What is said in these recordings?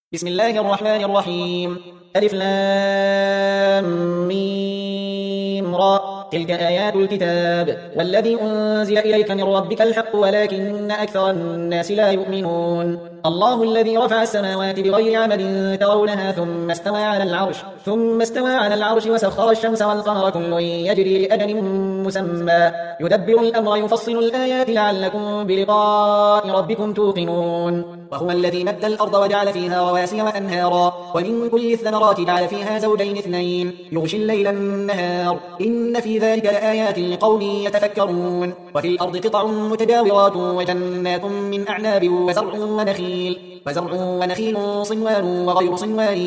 بسم الله الرحمن الرحيم. ألف لام ميم را. تلك آيات الكتاب والذي أنزل إليك من ربك الحق ولكن أكثر الناس لا يؤمنون. الله الذي رفع السماوات بغير عمد ترونها ثم استوى على العرش وسخر الشمس والقمر كل يجري لأجل مسمى يدبر الأمر يفصل الآيات لعلكم بلقاء ربكم توقنون. وهو الذي مد الأرض وجعل فيها رواسي وأنهارا ومن كل الثمرات جعل فيها زوجين اثنين يغشي الليل النهار إن في ذلك لآيات لقوم يتفكرون. وفي الأرض قطع متجاورات وجنات من أعناب وزرع ونخيل صنوان وغير صنوان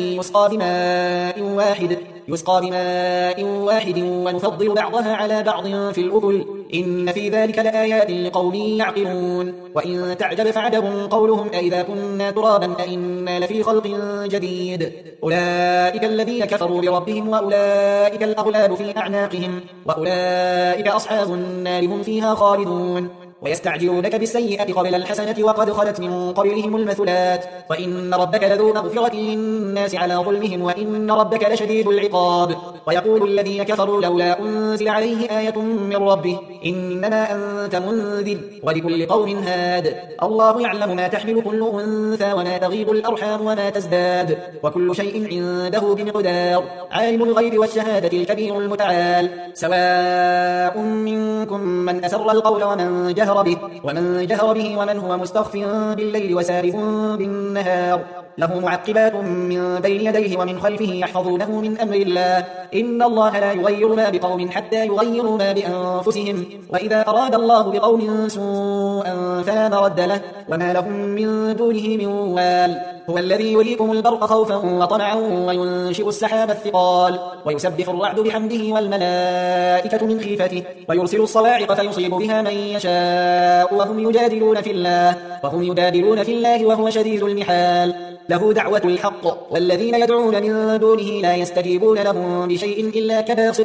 يسقى بماء واحد ونفضل بعضها على بعض في الأكل إن في ذلك لآيات لقوم يعقلون. وإن تعجب فعجب قولهم أئذا كنا ترابا أئنا لفي خلق جديد أولئك الذين كفروا بربهم وأولئك الأغلال في أعناقهم وأولئك أصحاب النار هم فيها خالدون. ويستعجلونك بالسيئة قبل الحسنة وقد خلت من قبلهم المثلات وإن ربك لذو مغفرة للناس على ظلمهم وإن ربك لشديد العقاب. ويقول الذين كفروا لولا أنزل عليه آية من ربه إنما أنت منذر ولكل قوم هاد الله يعلم ما تحمل كل أنثى وما تغيب الأرحام وما تزداد وكل شيء عنده بمقدار. عالم الغيب والشهادة الكبير المتعال سواء منكم من أسر القول ومن جهر به ومن هو مستخف بالليل وسارب بالنهار له معقبات من بين يديه ومن خلفه يحفظونه من أمر الله إن الله لا يغير ما بقوم حتى يغيروا ما بأنفسهم وإذا أراد الله بقوم سوءا فلا مرد له وما لهم من دونه من وال. هو الذي يريكم البرق خوفا وطمعا وينشئ السحاب الثقال ويسبح الرعد بحمده والملائكة من خيفته ويرسل الصواعق فيصيب بها من يشاء وهم يجادلون في الله وهو شديد المحال. له دعوة الحق والذين يدعون من دونه لا يستجيبون لهم بشيء إلا كباسط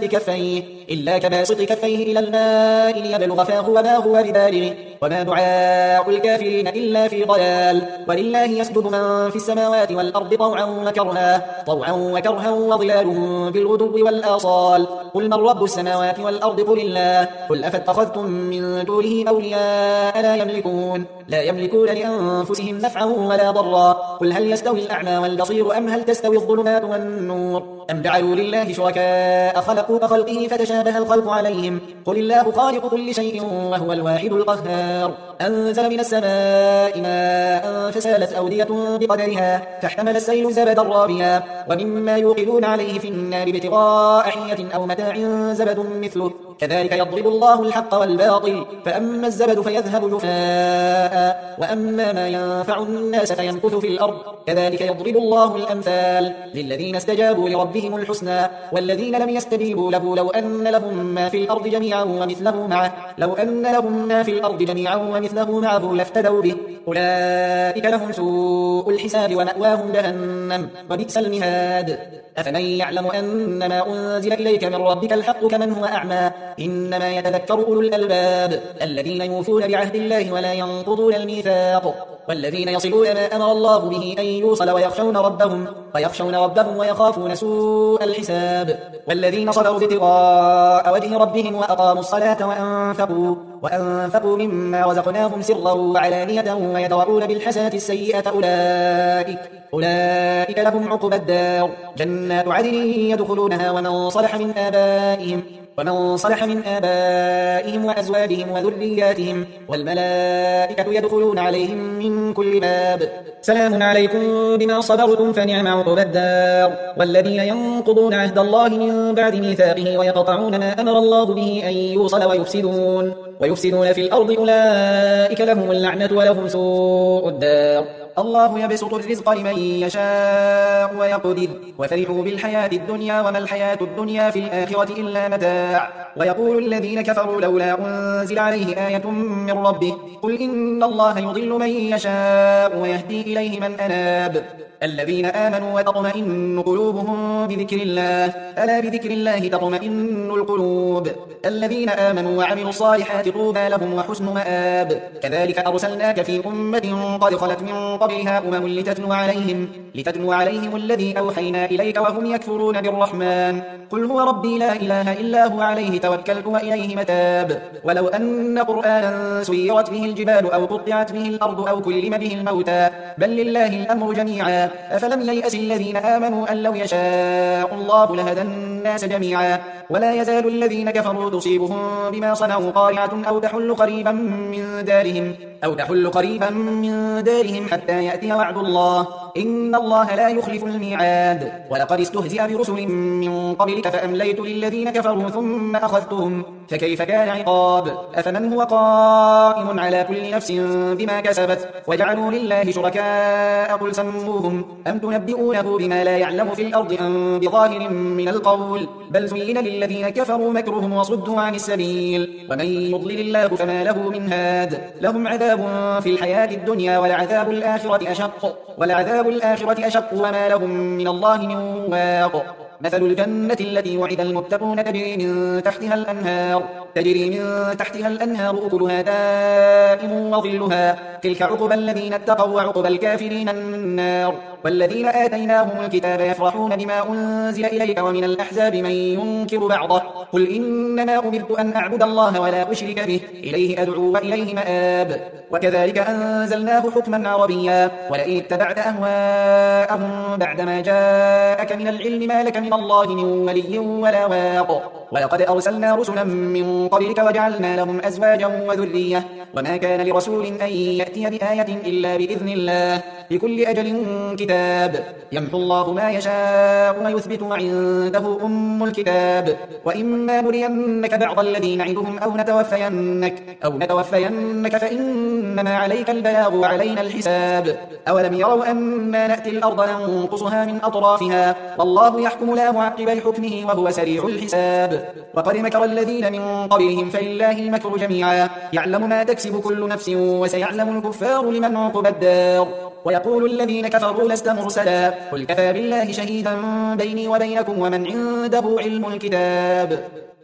كفيه إلى الماء ليبلغ فاه وما هو ببالغه وما دعاء الكافرين إلا في ضلال. ولله يسجد من في السماوات والأرض طوعا وكرها وظلالهم بالغدو والآصال قل من رب السماوات والأرض قل الله قل أفاتخذتم من دونه أولياء لا يملكون لأنفسهم نفعا ولا ضرا قل هل يستوي الأعمى والبصير أم هل تستوي الظلمات والنور أم جعلوا لله شركاء خلقوا كخلقه فتشابه الخلق عليهم قل الله خالق كل شيء وهو الواحد القهار. أنزل من السماء ماء فسالت أودية بقدرها فاحتمل السيل زبدا رابيا ومما يوقدون عليه في النار ابتغاء حية أو متاع زبد مثله كذلك يضرب الله الحق والباطل فأما الزبد فيذهب جفاء وأما ما ينفع الناس فيمكث في الأرض كذلك يضرب الله الأمثال للذين استجابوا لربهم الحسنى والذين لم يستجيبوا له لو أن لهم ما في الأرض جميعا ومثله معه لافتدوا به أولئك لهم سوء الحساب ومأواهم جهنم وبئس المهاد. أفمن يعلم أن ما أنزل إليك من ربك الحق كمن هو أعمى إنما يتذكر أولو الألباب الذين يوفون بعهد الله ولا ينقضون الميثاق والذين يصلون ما أمر الله به أن يوصل ويخشون ربهم ويخافون سوء الحساب والذين صبروا ابتغاء وجه ربهم وأقاموا الصلاة وأنفقوا مما رزقناهم سرا وعلانية ويدرؤون بالحسنة السيئة أولئك لهم عقبى الدار جنات عدن يدخلونها ومن صلح من آبائهم وأزواجهم وذرياتهم والملائكة يدخلون عليهم من كل باب سلام عليكم بما صبرتم فنعم عقبى الدار. والذين ينقضون عهد الله من بعد ميثاقه ويقطعون ما أمر الله به أن يوصل ويفسدون في الأرض أولئك لهم اللعنة ولهم سوء الدار. الله يبسط الرزق لمن يشاء ويقدر وفرحوا بالحياة الدنيا وما الحياة الدنيا في الآخرة إلا متاع. ويقول الذين كفروا لولا أنزل عليه آية من ربه قل إن الله يضل من يشاء ويهدي إليه من أناب الذين آمنوا وتطمئن قلوبهم بذكر الله ألا بذكر الله تطمئن القلوب الذين آمنوا وعملوا الصالحات طوبى لهم وحسن مآب. كذلك أرسلناك في أمة قد خلت من قبلها لتتلو عليهم الذي أوحينا إليك وهم يكفرون بالرحمن قل هو ربي لا إله إلا هو عليه توكلت وإليه متاب ولو أن قرآنا سيرت به الجبال أو قطعت به الأرض أو كلم به الموتى بل لله الأمر جميعا أفلم ييأس الذين آمنوا أن لو يشاء الله لهدى الناس جميعا ولا يزال الذين كفروا تصيبهم بما صنعوا قارعة أو تحل قريبا من دارهم حتى يأتي وعد الله إن الله لا يخلف الميعاد ولقد استهزئ برسل من قبلك فأمليت للذين كفروا ثم أخذتهم فكيف كان عقاب أفمن هو قائم على كل نفس بما كسبت وجعلوا لله شركاء قل سموهم أم تنبئونه بما لا يعلم في الأرض أم بظاهر من القول بل زين للذين كفروا مكرهم وصدوا عن السبيل ومن يضلل الله فما له من هاد لهم عذاب في الحياة الدنيا ولعذاب الآخرة أشق وما لهم من الله من واق مثل الجنة التي وعد المتقون تجري من تحتها الأنهار أكلها دائم وظلها تلك عقبى الذين اتقوا وعقبى الكافرين النار والذين آتيناهم الكتاب يفرحون بما أنزل إليك ومن الأحزاب من ينكر بعضه قل إنما أمرت أن أعبد الله ولا أشرك به إليه أدعو وإليه مآب وكذلك أنزلناه حكما عربيا ولئن اتبعت أهواءهم بعدما جاءك من العلم ما لك من الله من ولي ولا واق ولقد أرسلنا رسلا من قبلك وجعلنا لهم أزواجا وذرية وما كان لرسول أن يأتي بآية إلا بإذن الله لكل أجل كتاب يمحو الله ما يشاء ويثبت وعنده أم الكتاب وإما نرينك بعض الذي نعدهم أو نتوفينك فإنما عليك البلاغ وعلينا الحساب أولم يروا أنا نأتي الأرض ننقصها من أطرافها والله يحكم لا معقب لحكمه وهو سريع الحساب وقد مكر الذين من قبلهم فلله المكر جميعا يعلم ما تكسب كل نفس وسيعلم الكفار لمن عقبى الدار ويقول الذين كفروا لست مرسلا قل كفى بالله شهيدا بيني وبينكم ومن عنده علم الكتاب